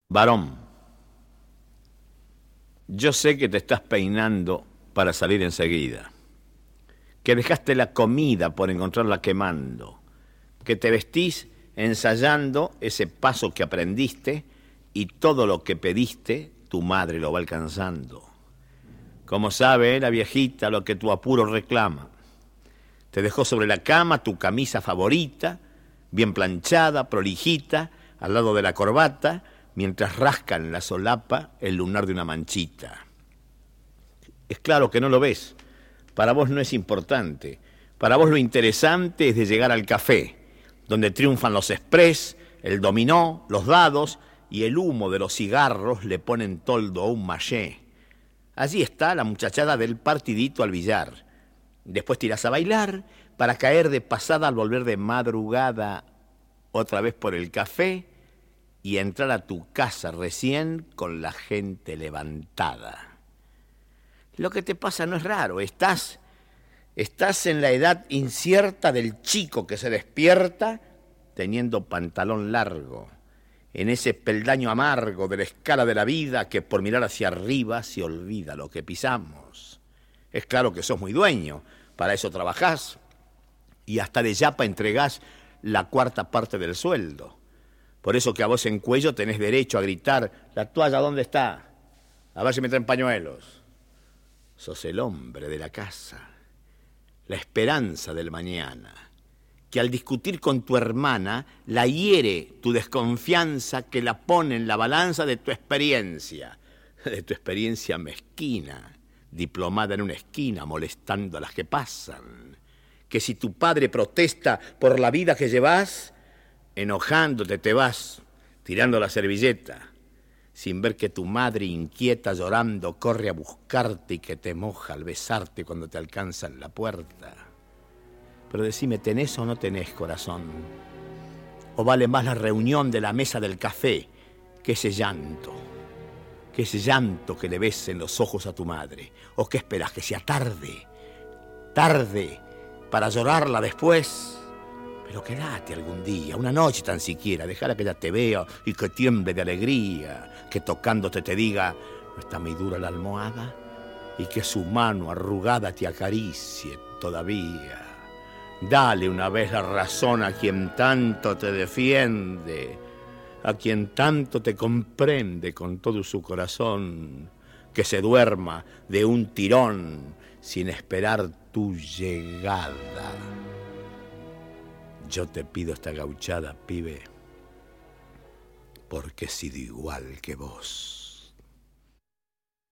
Varón, yo sé que te estás peinando para salir enseguida, que dejaste la comida por encontrarla quemando, que te vestís ensayando ese paso que aprendiste y todo lo que pediste tu madre lo va alcanzando. Como sabe la viejita lo que tu apuro reclama. Te dejó sobre la cama tu camisa favorita, bien planchada, prolijita, al lado de la corbata, mientras rasca en la solapa el lunar de una manchita. Es claro que no lo ves. Para vos no es importante. Para vos lo interesante es de llegar al café, donde triunfan los express, el dominó, los dados y el humo de los cigarros le ponen toldo a un mallé. Allí está la muchachada del partidito al billar. Después tirás a bailar para caer de pasada al volver de madrugada otra vez por el café y entrar a tu casa recién con la gente levantada. Lo que te pasa no es raro, estás en la edad incierta del chico que se despierta teniendo pantalón largo, en ese peldaño amargo de la escala de la vida que por mirar hacia arriba se olvida lo que pisamos. Es claro que sos muy dueño, para eso trabajás y hasta de yapa entregás la cuarta parte del sueldo. Por eso que a vos en Cuello tenés derecho a gritar: ¿la toalla dónde está? A ver si me traen pañuelos. Sos el hombre de la casa, la esperanza del mañana, que al discutir con tu hermana la hiere tu desconfianza que la pone en la balanza de tu experiencia mezquina, diplomada en una esquina molestando a las que pasan. Que si tu padre protesta por la vida que llevas, enojándote te vas, tirando la servilleta, sin ver que tu madre inquieta llorando corre a buscarte y que te moja al besarte cuando te alcanza en la puerta. Pero decime, ¿tenés o no tenés corazón? ¿O vale más la reunión de la mesa del café que ese llanto? Que ese llanto que le ves en los ojos a tu madre. ¿O qué esperas? ¿Que sea tarde? ¿Tarde para llorarla después? Pero quédate algún día, una noche tan siquiera, déjala que ella te vea y que tiemble de alegría, que tocándote te diga: ¿no está muy dura la almohada? Y que su mano arrugada te acaricie todavía. Dale una vez la razón a quien tanto te defiende, a quien tanto te comprende con todo su corazón, que se duerma de un tirón sin esperar tu llegada. Yo te pido esta gauchada, pibe, porque he sido igual que vos.